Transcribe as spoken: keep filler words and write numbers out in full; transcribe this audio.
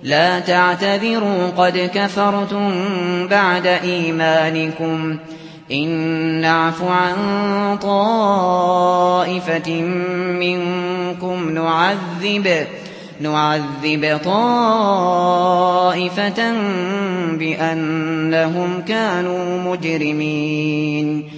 لا تعتذروا قد كفرتم بعد إيمانكم إن نعف عن طائفة منكم نعذب نعذب طائفة بأنهم كانوا مجرمين